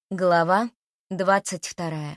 Глава 22.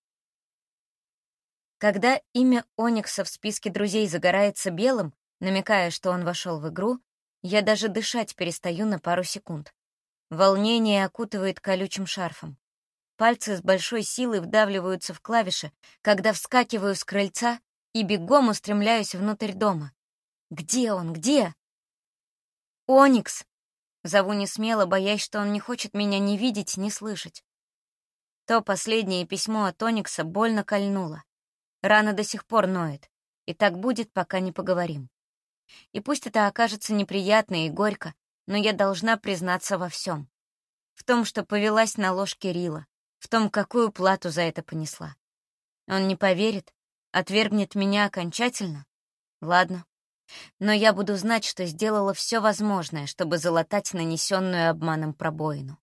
Когда имя Оникса в списке друзей загорается белым, намекая, что он вошел в игру, я даже дышать перестаю на пару секунд. Волнение окутывает колючим шарфом. Пальцы с большой силой вдавливаются в клавиши, когда вскакиваю с крыльца и бегом устремляюсь внутрь дома. Где он? Где? «Оникс!» Зову несмело, боясь, что он не хочет меня ни видеть, ни слышать. То последнее письмо от Оникса больно кольнуло. Рана до сих пор ноет. И так будет, пока не поговорим. И пусть это окажется неприятно и горько, но я должна признаться во всем. В том, что повелась на ложь Кирилла, в том, какую плату за это понесла. Он не поверит, отвергнет меня окончательно? Ладно. Но я буду знать, что сделала все возможное, чтобы залатать нанесенную обманом пробоину.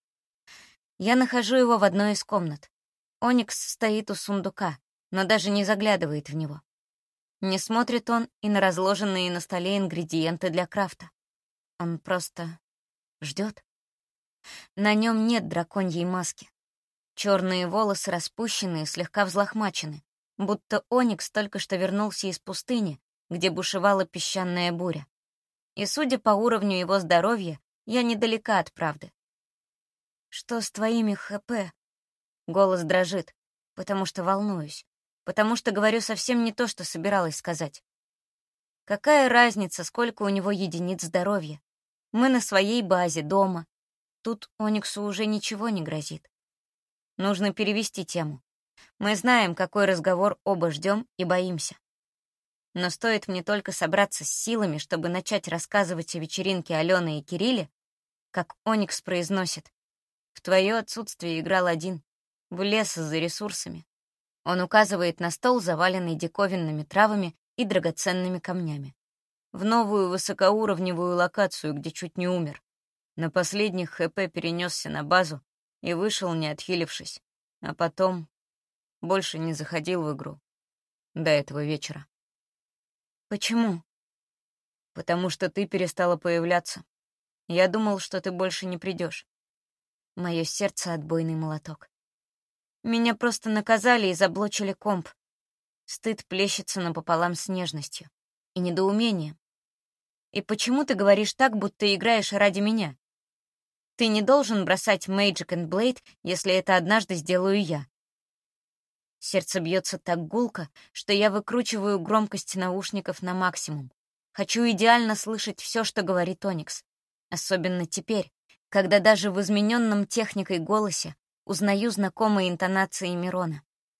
Я нахожу его в одной из комнат. Оникс стоит у сундука, но даже не заглядывает в него. Не смотрит он и на разложенные на столе ингредиенты для крафта. Он просто ждет. На нем нет драконьей маски. Черные волосы распущены и слегка взлохмачены, будто Оникс только что вернулся из пустыни, где бушевала песчаная буря. И, судя по уровню его здоровья, я недалека от правды. «Что с твоими ХП?» Голос дрожит, потому что волнуюсь, потому что говорю совсем не то, что собиралась сказать. Какая разница, сколько у него единиц здоровья? Мы на своей базе, дома. Тут Ониксу уже ничего не грозит. Нужно перевести тему. Мы знаем, какой разговор оба ждем и боимся. Но стоит мне только собраться с силами, чтобы начать рассказывать о вечеринке Алены и Кирилле, как Оникс произносит: «В твое отсутствие играл один, в лес за ресурсами». Он указывает на стол, заваленный диковинными травами и драгоценными камнями. В новую высокоуровневую локацию, где чуть не умер. На последних ХП перенесся на базу и вышел, не отхилившись. А потом больше не заходил в игру. До этого вечера. «Почему?» «Потому что ты перестала появляться. Я думал, что ты больше не придешь». Мое сердце — отбойный молоток. Меня просто наказали и заблочили комп. Стыд плещется напополам с нежностью и недоумением. И почему ты говоришь так, будто играешь ради меня? Ты не должен бросать Magic and Blade, если это однажды сделаю я. Сердце бьется так гулко, что я выкручиваю громкость наушников на максимум. Хочу идеально слышать все, что говорит Оникс. Особенно теперь, когда даже в измененном техникой голосе узнаю знакомые интонации Мирона.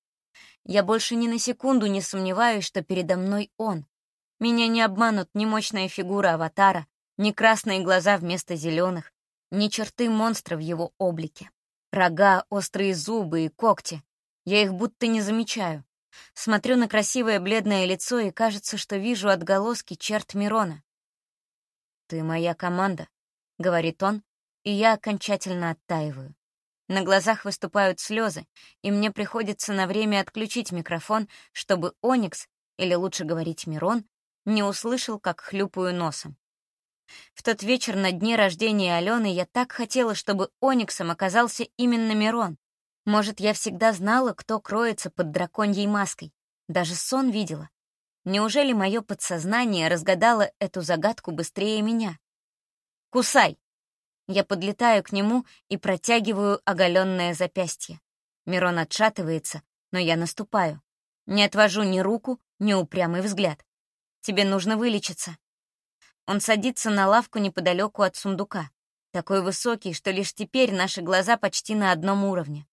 Я больше ни на секунду не сомневаюсь, что передо мной он. Меня не обманут ни мощная фигура аватара, ни красные глаза вместо зеленых, ни черты монстра в его облике. Рога, острые зубы и когти. Я их будто не замечаю. Смотрю на красивое бледное лицо и кажется, что вижу отголоски черт Мирона. «Ты моя команда», — говорит он, и я окончательно оттаиваю. На глазах выступают слезы, и мне приходится на время отключить микрофон, чтобы Оникс, или лучше говорить Мирон, не услышал, как хлюпаю носом. В тот вечер на дне рождения Алены я так хотела, чтобы Ониксом оказался именно Мирон. Может, я всегда знала, кто кроется под драконьей маской. Даже сон видела. Неужели мое подсознание разгадало эту загадку быстрее меня? «Кусай!» Я подлетаю к нему и протягиваю оголенное запястье. Мирон отшатывается, но я наступаю. Не отвожу ни руку, ни упрямый взгляд. Тебе нужно вылечиться. Он садится на лавку неподалеку от сундука, такой высокий, что лишь теперь наши глаза почти на одном уровне.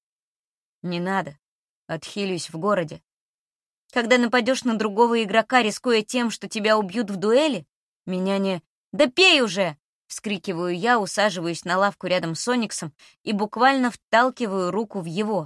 Не надо. Отхилюсь в городе. Когда нападешь на другого игрока, рискуя тем, что тебя убьют в дуэли, меня не... «Да пей уже!» — вскрикиваю я, усаживаюсь на лавку рядом с Ониксом и буквально вталкиваю руку в его.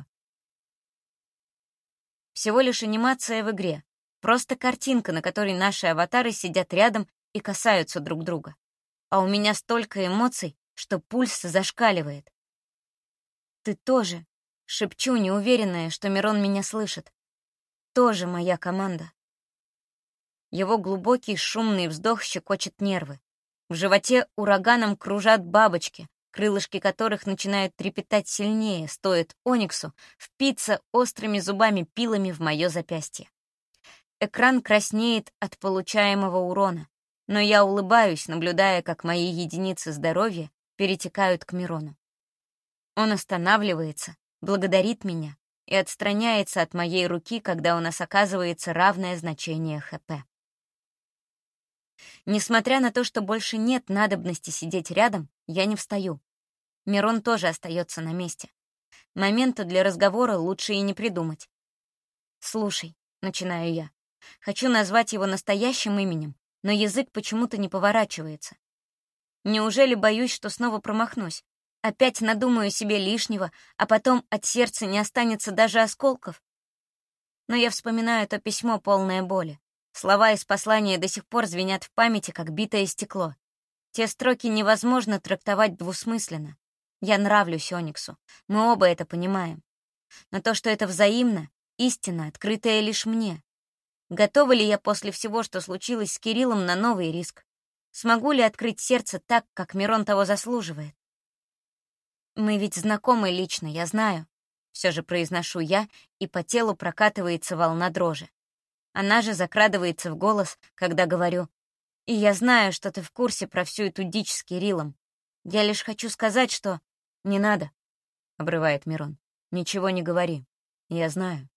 Всего лишь анимация в игре. Просто картинка, на которой наши аватары сидят рядом и касаются друг друга. А у меня столько эмоций, что пульс зашкаливает. «Ты тоже», — шепчу, неуверенная, что Мирон меня слышит. «Тоже моя команда». Его глубокий шумный вздох щекочет нервы. В животе ураганом кружат бабочки, крылышки которых начинают трепетать сильнее, стоит Ониксу впиться острыми зубами-пилами в мое запястье. Экран краснеет от получаемого урона, но я улыбаюсь, наблюдая, как мои единицы здоровья перетекают к Мирону. Он останавливается, благодарит меня и отстраняется от моей руки, когда у нас оказывается равное значение ХП. Несмотря на то, что больше нет надобности сидеть рядом, я не встаю. Мирон тоже остается на месте. Момента для разговора лучше и не придумать. «Слушай», — начинаю я, — хочу назвать его настоящим именем, но язык почему-то не поворачивается. Неужели боюсь, что снова промахнусь? Опять надумаю себе лишнего, а потом от сердца не останется даже осколков? Но я вспоминаю то письмо, полное боли. Слова из послания до сих пор звенят в памяти, как битое стекло. Те строки невозможно трактовать двусмысленно. Я нравлюсь Ониксу, мы оба это понимаем. Но то, что это взаимно, истина, открытая лишь мне. Готова ли я после всего, что случилось с Кириллом, на новый риск? Смогу ли открыть сердце так, как Мирон того заслуживает? Мы ведь знакомы лично, я знаю. Все же произношу я, и по телу прокатывается волна дрожи. Она же закрадывается в голос, когда говорю: «И я знаю, что ты в курсе про всю эту дичь с Кириллом. Я лишь хочу сказать, что...» «Не надо», — обрывает Мирон. «Ничего не говори. Я знаю».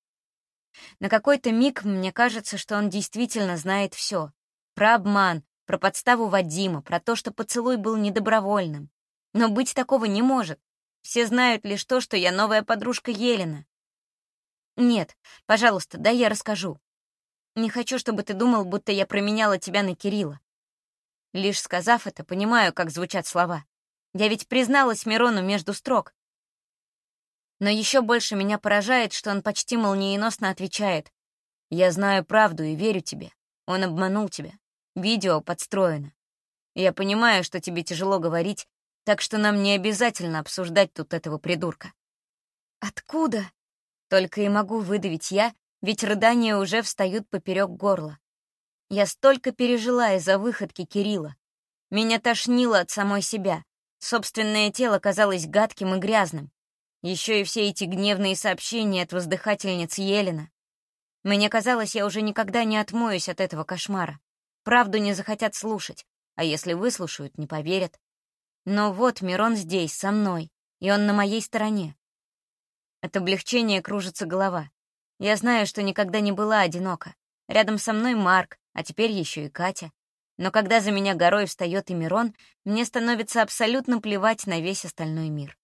На какой-то миг мне кажется, что он действительно знает все. Про обман, про подставу Вадима, про то, что поцелуй был недобровольным. Но быть такого не может. Все знают лишь то, что я новая подружка Елена. Нет, пожалуйста, дай я расскажу. Не хочу, чтобы ты думал, будто я променяла тебя на Кирилла. Лишь сказав это, понимаю, как звучат слова. Я ведь призналась Мирону между строк. Но еще больше меня поражает, что он почти молниеносно отвечает: «Я знаю правду и верю тебе. Он обманул тебя. Видео подстроено. Я понимаю, что тебе тяжело говорить, так что нам не обязательно обсуждать тут этого придурка». «Откуда?» Только и могу выдавить я, ведь рыдания уже встают поперек горла. Я столько пережила из-за выходки Кирилла. Меня тошнило от самой себя. Собственное тело казалось гадким и грязным. Еще и все эти гневные сообщения от воздыхательниц Елена. Мне казалось, я уже никогда не отмоюсь от этого кошмара. Правду не захотят слушать, а если выслушают, не поверят. Но вот Мирон здесь, со мной, и он на моей стороне. От облегчения кружится голова. Я знаю, что никогда не была одинока. Рядом со мной Марк, а теперь еще и Катя. Но когда за меня горой встает и Мирон, мне становится абсолютно плевать на весь остальной мир.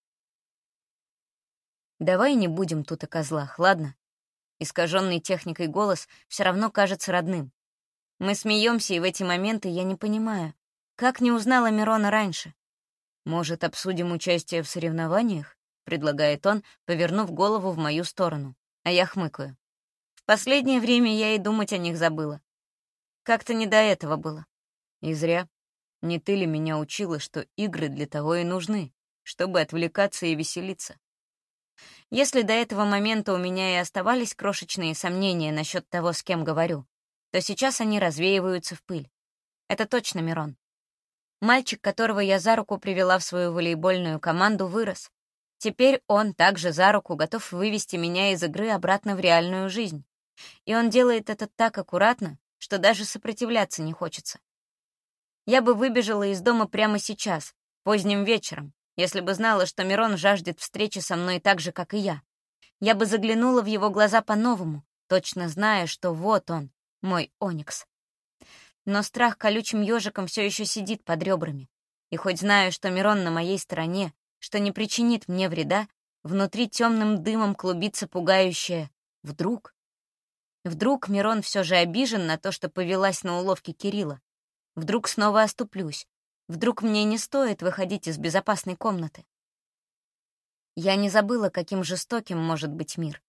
«Давай не будем тут о козлах, ладно?» Искаженный техникой голос все равно кажется родным. Мы смеемся, и в эти моменты я не понимаю, как не узнала Мирона раньше. «Может, обсудим участие в соревнованиях?» — предлагает он, повернув голову в мою сторону, а я хмыкаю. В последнее время я и думать о них забыла. Как-то не до этого было. И зря. Не ты ли меня учила, что игры для того и нужны, чтобы отвлекаться и веселиться? Если до этого момента у меня и оставались крошечные сомнения насчет того, с кем говорю, то сейчас они развеиваются в пыль. Это точно Мирон. Мальчик, которого я за руку привела в свою волейбольную команду, вырос. Теперь он также за руку готов вывести меня из игры обратно в реальную жизнь. И он делает это так аккуратно, что даже сопротивляться не хочется. Я бы выбежала из дома прямо сейчас, поздним вечером, если бы знала, что Мирон жаждет встречи со мной так же, как и я. Я бы заглянула в его глаза по-новому, точно зная, что вот он, мой Оникс. Но страх колючим ежиком все еще сидит под ребрами. И хоть знаю, что Мирон на моей стороне, что не причинит мне вреда, внутри темным дымом клубится пугающее «вдруг?». Вдруг Мирон все же обижен на то, что повелась на уловки Кирилла. Вдруг снова оступлюсь. Вдруг мне не стоит выходить из безопасной комнаты. Я не забыла, каким жестоким может быть мир.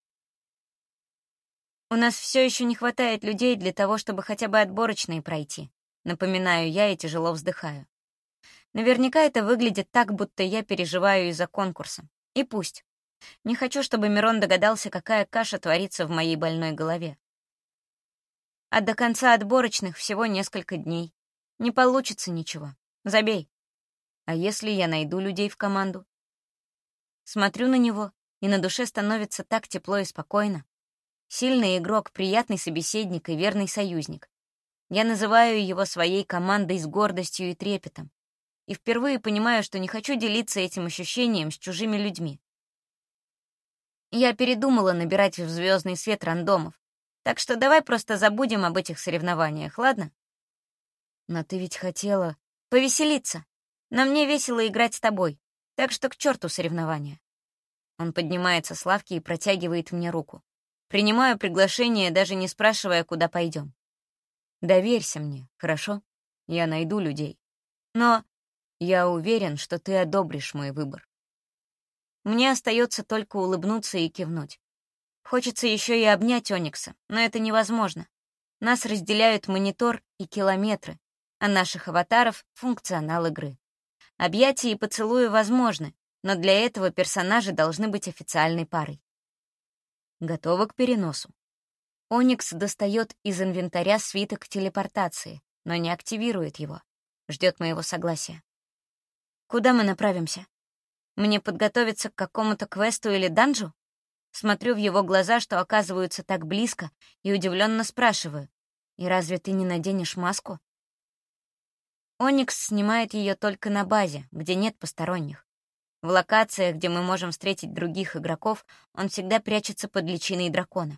У нас все еще не хватает людей для того, чтобы хотя бы отборочные пройти. Напоминаю я и тяжело вздыхаю. Наверняка это выглядит так, будто я переживаю из-за конкурса. И пусть. Не хочу, чтобы Мирон догадался, какая каша творится в моей больной голове. А до конца отборочных всего несколько дней. Не получится ничего. Забей. А если я найду людей в команду? Смотрю на него, и на душе становится так тепло и спокойно. Сильный игрок, приятный собеседник и верный союзник. Я называю его своей командой с гордостью и трепетом. И впервые понимаю, что не хочу делиться этим ощущением с чужими людьми. Я передумала набирать в звездный свет рандомов, так что давай просто забудем об этих соревнованиях, ладно? Но ты ведь хотела повеселиться. Но мне весело играть с тобой, так что к черту соревнования. Он поднимается с лавки и протягивает мне руку. Принимаю приглашение, даже не спрашивая, куда пойдем. Доверься мне, хорошо? Я найду людей. Но я уверен, что ты одобришь мой выбор. Мне остается только улыбнуться и кивнуть. Хочется еще и обнять Оникса, но это невозможно. Нас разделяют монитор и километры, а наших аватаров — функционал игры. Объятия и поцелуи возможны, но для этого персонажи должны быть официальной парой. Готова к переносу. Оникс достает из инвентаря свиток телепортации, но не активирует его. Ждет моего согласия. Куда мы направимся? Мне подготовиться к какому-то квесту или данжу? Смотрю в его глаза, что оказываются так близко, и удивленно спрашиваю: «И разве ты не наденешь маску?» Оникс снимает ее только на базе, где нет посторонних. В локациях, где мы можем встретить других игроков, он всегда прячется под личиной дракона.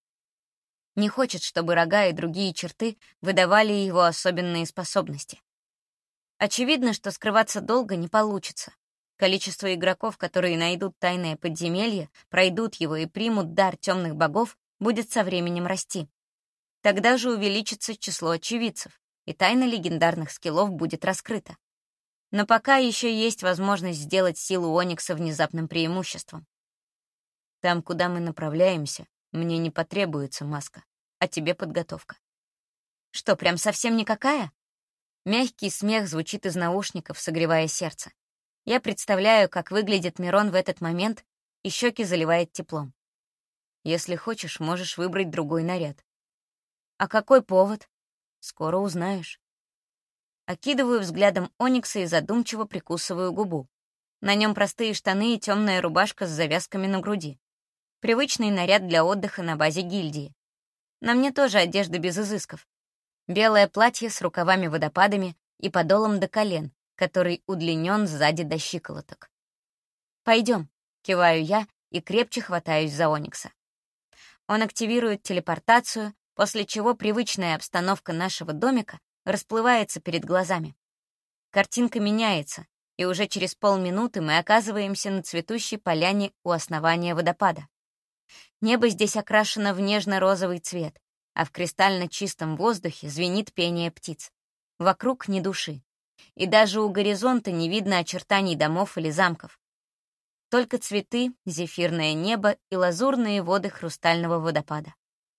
Не хочет, чтобы рога и другие черты выдавали его особенные способности. Очевидно, что скрываться долго не получится. Количество игроков, которые найдут тайное подземелье, пройдут его и примут дар темных богов, будет со временем расти. Тогда же увеличится число очевидцев, и тайна легендарных скиллов будет раскрыта. Но пока еще есть возможность сделать силу Оникса внезапным преимуществом. Там, куда мы направляемся, мне не потребуется маска, а тебе подготовка. Что, прям совсем никакая? Мягкий смех звучит из наушников, согревая сердце. Я представляю, как выглядит Мирон в этот момент, и щеки заливает теплом. Если хочешь, можешь выбрать другой наряд. А какой повод? Скоро узнаешь. Окидываю взглядом Оникса и задумчиво прикусываю губу. На нем простые штаны и темная рубашка с завязками на груди. Привычный наряд для отдыха на базе гильдии. На мне тоже одежда без изысков. Белое платье с рукавами-водопадами и подолом до колен, который удлинен сзади до щиколоток. «Пойдем», — киваю я и крепче хватаюсь за Оникса. Он активирует телепортацию, после чего привычная обстановка нашего домика расплывается перед глазами. Картинка меняется, и уже через полминуты мы оказываемся на цветущей поляне у основания водопада. Небо здесь окрашено в нежно-розовый цвет, а в кристально чистом воздухе звенит пение птиц. Вокруг ни души. И даже у горизонта не видно очертаний домов или замков. Только цветы, зефирное небо и лазурные воды хрустального водопада.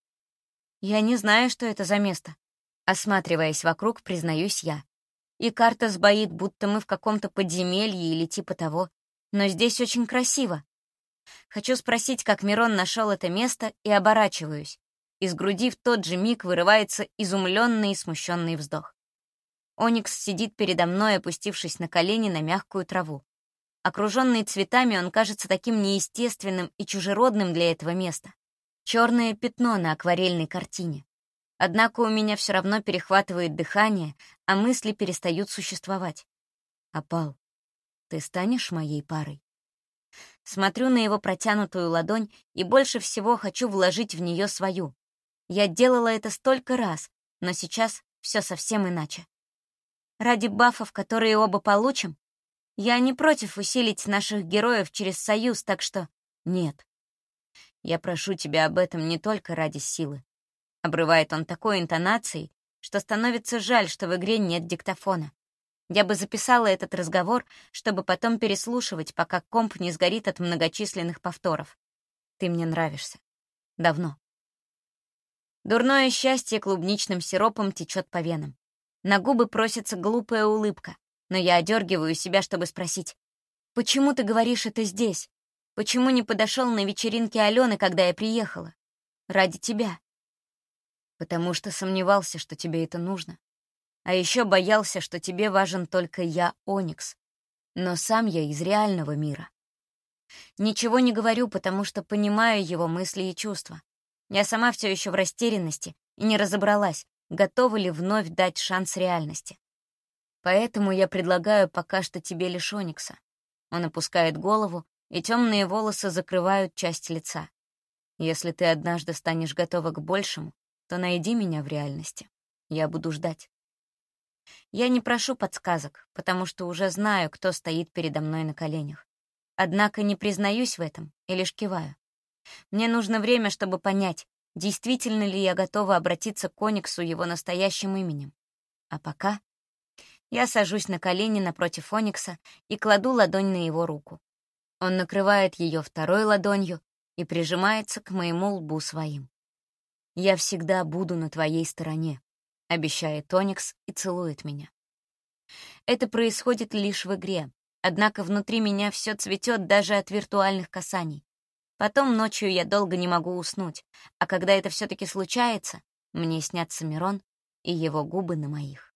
Я не знаю, что это за место. Осматриваясь вокруг, признаюсь я. И карта сбоит, будто мы в каком-то подземелье или типа того. Но здесь очень красиво. Хочу спросить, как Мирон нашел это место, и оборачиваюсь. Из груди в тот же миг вырывается изумленный и смущенный вздох. Оникс сидит передо мной, опустившись на колени на мягкую траву. Окруженный цветами, он кажется таким неестественным и чужеродным для этого места. Черное пятно на акварельной картине. Однако у меня все равно перехватывает дыхание, а мысли перестают существовать. «Опал, ты станешь моей парой?» Смотрю на его протянутую ладонь и больше всего хочу вложить в нее свою. Я делала это столько раз, но сейчас все совсем иначе. Ради бафов, которые оба получим, я не против усилить наших героев через союз, так что нет. Я прошу тебя об этом не только ради силы. Обрывает он такой интонацией, что становится жаль, что в игре нет диктофона. Я бы записала этот разговор, чтобы потом переслушивать, пока комп не сгорит от многочисленных повторов. Ты мне нравишься. Давно. Дурное счастье клубничным сиропом течет по венам. На губы просится глупая улыбка, но я одергиваю себя, чтобы спросить: «Почему ты говоришь это здесь? Почему не подошел на вечеринке Алены, когда я приехала? Ради тебя». Потому что сомневался, что тебе это нужно. А еще боялся, что тебе важен только я, Оникс, Но сам я из реального мира. Ничего не говорю, потому что понимаю его мысли и чувства. Я сама все еще в растерянности и не разобралась, готова ли вновь дать шанс реальности. Поэтому я предлагаю пока что тебе лишь Оникса. Он опускает голову, и темные волосы закрывают часть лица. Если ты однажды станешь готова к большему, то найди меня в реальности. Я буду ждать. Я не прошу подсказок, потому что уже знаю, кто стоит передо мной на коленях. Однако не признаюсь в этом и лишь киваю. Мне нужно время, чтобы понять, действительно ли я готова обратиться к Ониксу его настоящим именем. А пока я сажусь на колени напротив Оникса и кладу ладонь на его руку. Он накрывает ее второй ладонью и прижимается к моему лбу своим. «Я всегда буду на твоей стороне», — обещает Оникс и целует меня. Это происходит лишь в игре, однако внутри меня все цветет даже от виртуальных касаний. Потом ночью я долго не могу уснуть, а когда это все-таки случается, мне снятся Мирон и его губы на моих.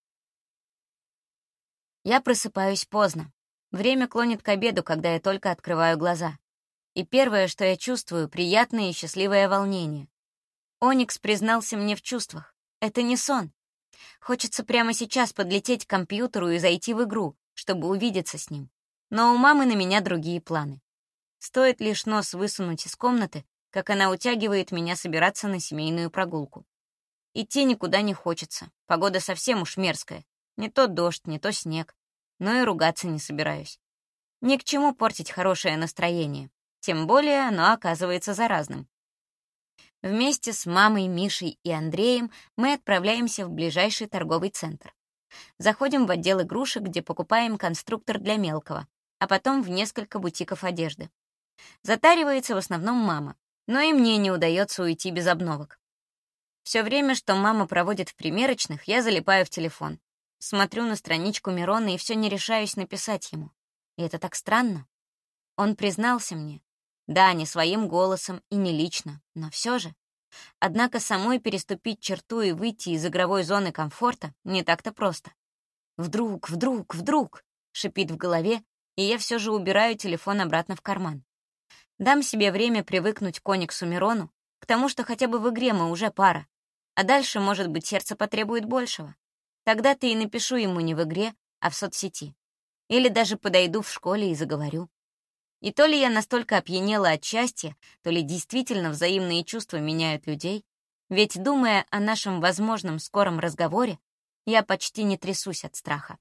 Я просыпаюсь поздно. Время клонит к обеду, когда я только открываю глаза. И первое, что я чувствую, — приятное и счастливое волнение. Оникс признался мне в чувствах. Это не сон. Хочется прямо сейчас подлететь к компьютеру и зайти в игру, чтобы увидеться с ним. Но у мамы на меня другие планы. Стоит лишь нос высунуть из комнаты, как она утягивает меня собираться на семейную прогулку. Идти никуда не хочется, погода совсем уж мерзкая. Не то дождь, не то снег. Но и ругаться не собираюсь. Ни к чему портить хорошее настроение. Тем более оно оказывается заразным. Вместе с мамой, Мишей и Андреем мы отправляемся в ближайший торговый центр. Заходим в отдел игрушек, где покупаем конструктор для мелкого, а потом в несколько бутиков одежды. Затаривается в основном мама, но и мне не удается уйти без обновок. Все время, что мама проводит в примерочных, я залипаю в телефон. Смотрю на страничку Мирона и все не решаюсь написать ему. И это так странно. Он признался мне. Да, не своим голосом и не лично, но все же. Однако самой переступить черту и выйти из игровой зоны комфорта не так-то просто. Вдруг, шипит в голове, и я все же убираю телефон обратно в карман. Дам себе время привыкнуть к Ониксу Мирону, к тому, что хотя бы в игре мы уже пара, а дальше, может быть, сердце потребует большего. Тогда-то и напишу ему не в игре, а в соцсети. Или даже подойду в школе и заговорю. И то ли я настолько опьянела от счастья, то ли действительно взаимные чувства меняют людей, ведь, думая о нашем возможном скором разговоре, я почти не трясусь от страха.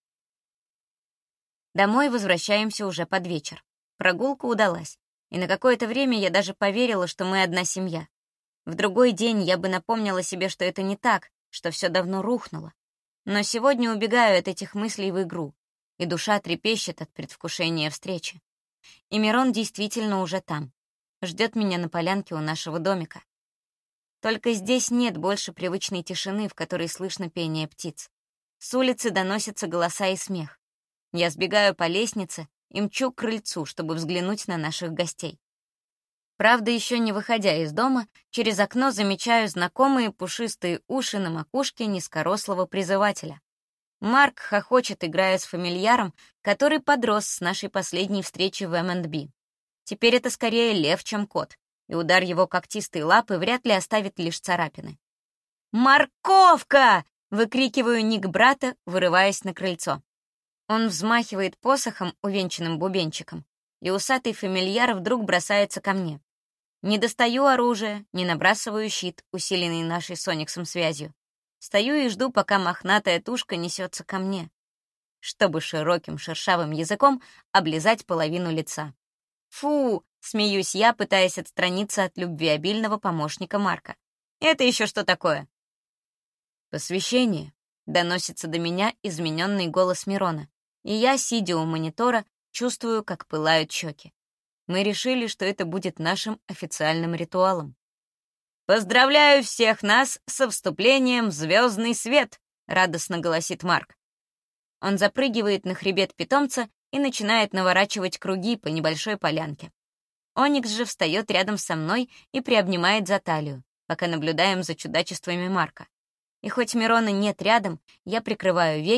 Домой возвращаемся уже под вечер. Прогулка удалась, и на какое-то время я даже поверила, что мы одна семья. В другой день я бы напомнила себе, что это не так, что все давно рухнуло. Но сегодня убегаю от этих мыслей в игру, и душа трепещет от предвкушения встречи. И Мирон действительно уже там, ждет меня на полянке у нашего домика. Только здесь нет больше привычной тишины, в которой слышно пение птиц. С улицы доносятся голоса и смех. Я сбегаю по лестнице и мчу к крыльцу, чтобы взглянуть на наших гостей. Правда, еще не выходя из дома, через окно замечаю знакомые пушистые уши на макушке низкорослого призывателя. Марк хохочет, играя с фамильяром, который подрос с нашей последней встречи в M&B. Теперь это скорее лев, чем кот, и удар его когтистой лапы вряд ли оставит лишь царапины. «Морковка!» — выкрикиваю ник брата, вырываясь на крыльцо. Он взмахивает посохом, увенчанным бубенчиком, и усатый фамильяр вдруг бросается ко мне. Не достаю оружие, не набрасываю щит, усиленный нашей с Ониксом связью. Стою и жду, пока мохнатая тушка несется ко мне, чтобы широким шершавым языком облизать половину лица. «Фу!» — смеюсь я, пытаясь отстраниться от любвеобильного помощника Марка. «Это еще что такое?» «Посвящение», — доносится до меня измененный голос Мирона, и я, сидя у монитора, чувствую, как пылают щеки. Мы решили, что это будет нашим официальным ритуалом. «Поздравляю всех нас со вступлением в звездный свет!» — радостно голосит Марк. Он запрыгивает на хребет питомца и начинает наворачивать круги по небольшой полянке. Оникс же встает рядом со мной и приобнимает за талию, пока наблюдаем за чудачествами Марка. И хоть Мирона нет рядом, я прикрываю веки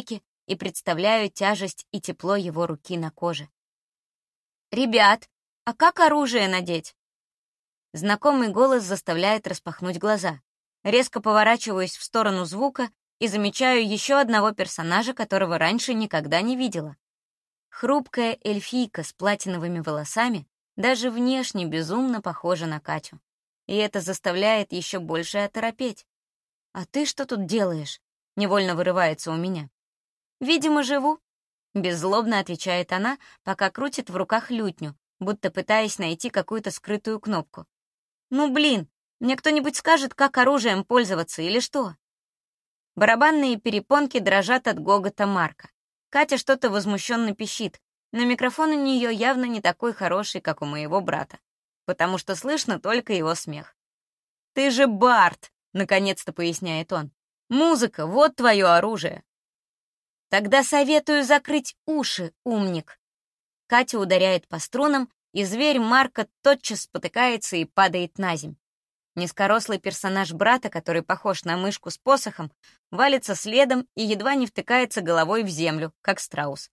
и представляю тяжесть и тепло его руки на коже. «Ребят, а как оружие надеть?» Знакомый голос заставляет распахнуть глаза. Резко поворачиваюсь в сторону звука и замечаю еще одного персонажа, которого раньше никогда не видела. Хрупкая эльфийка с платиновыми волосами даже внешне безумно похожа на Катю. И это заставляет еще больше оторопеть. «А ты что тут делаешь?» — невольно вырывается у меня. «Видимо, живу», — беззлобно отвечает она, пока крутит в руках лютню, будто пытаясь найти какую-то скрытую кнопку. «Ну блин, мне кто-нибудь скажет, как оружием пользоваться или что?» Барабанные перепонки дрожат от гогота Марка. Катя что-то возмущенно пищит, но микрофон у нее явно не такой хороший, как у моего брата, потому что слышно только его смех. «Ты же бард!» — наконец-то поясняет он. «Музыка — вот твое оружие!» «Тогда советую закрыть уши, умник!» Катя ударяет по струнам, и зверь Марка тотчас спотыкается и падает на земь. Низкорослый персонаж брата, который похож на мышку с посохом, валится следом и едва не втыкается головой в землю, как страус.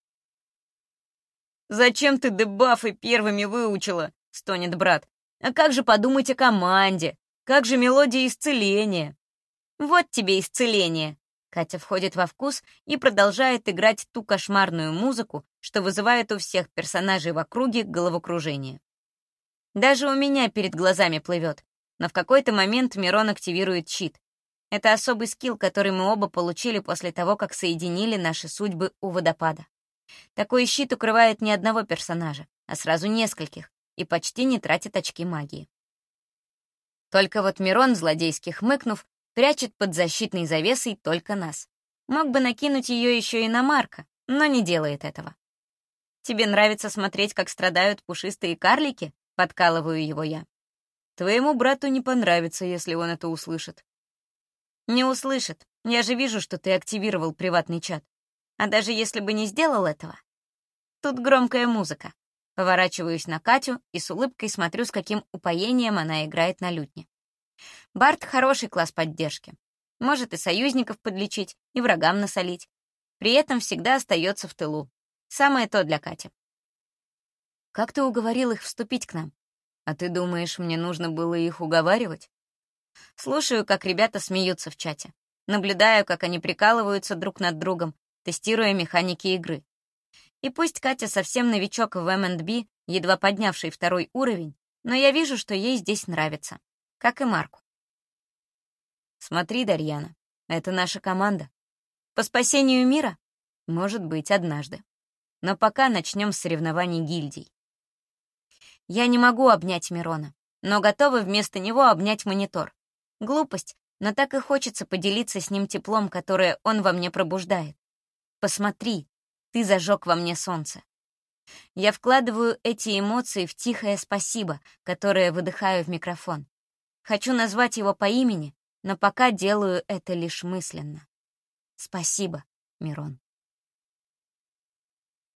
«Зачем ты дебафы первыми выучила?» — стонет брат. «А как же подумать о команде? Как же мелодия исцеления?» «Вот тебе исцеление!» Катя входит во вкус и продолжает играть ту кошмарную музыку, что вызывает у всех персонажей в округе головокружение. Даже у меня перед глазами плывет, но в какой-то момент Мирон активирует щит. Это особый скилл, который мы оба получили после того, как соединили наши судьбы у водопада. Такой щит укрывает не одного персонажа, а сразу нескольких, и почти не тратит очки магии. Только вот Мирон, злодейски хмыкнув, прячет под защитной завесой только нас. Мог бы накинуть ее еще и на Марка, но не делает этого. «Тебе нравится смотреть, как страдают пушистые карлики?» — подкалываю его я. «Твоему брату не понравится, если он это услышит». «Не услышит. Я же вижу, что ты активировал приватный чат. А даже если бы не сделал этого...» Тут громкая музыка. Поворачиваюсь на Катю и с улыбкой смотрю, с каким упоением она играет на лютне. Бард — хороший класс поддержки. Может и союзников подлечить, и врагам насолить. При этом всегда остается в тылу. Самое то для Кати. «Как ты уговорил их вступить к нам? А ты думаешь, мне нужно было их уговаривать?» Слушаю, как ребята смеются в чате. Наблюдаю, как они прикалываются друг над другом, тестируя механики игры. И пусть Катя совсем новичок в M&B, едва поднявший 2-й уровень, но я вижу, что ей здесь нравится. Как и Марку. «Смотри, Дарьяна, это наша команда. По спасению мира? Может быть, однажды. Но пока начнем с соревнований гильдий». Я не могу обнять Мирона, но готова вместо него обнять монитор. Глупость, но так и хочется поделиться с ним теплом, которое он во мне пробуждает. Посмотри, ты зажег во мне солнце. Я вкладываю эти эмоции в тихое спасибо, которое выдыхаю в микрофон. Хочу назвать его по имени, но пока делаю это лишь мысленно. Спасибо, Мирон.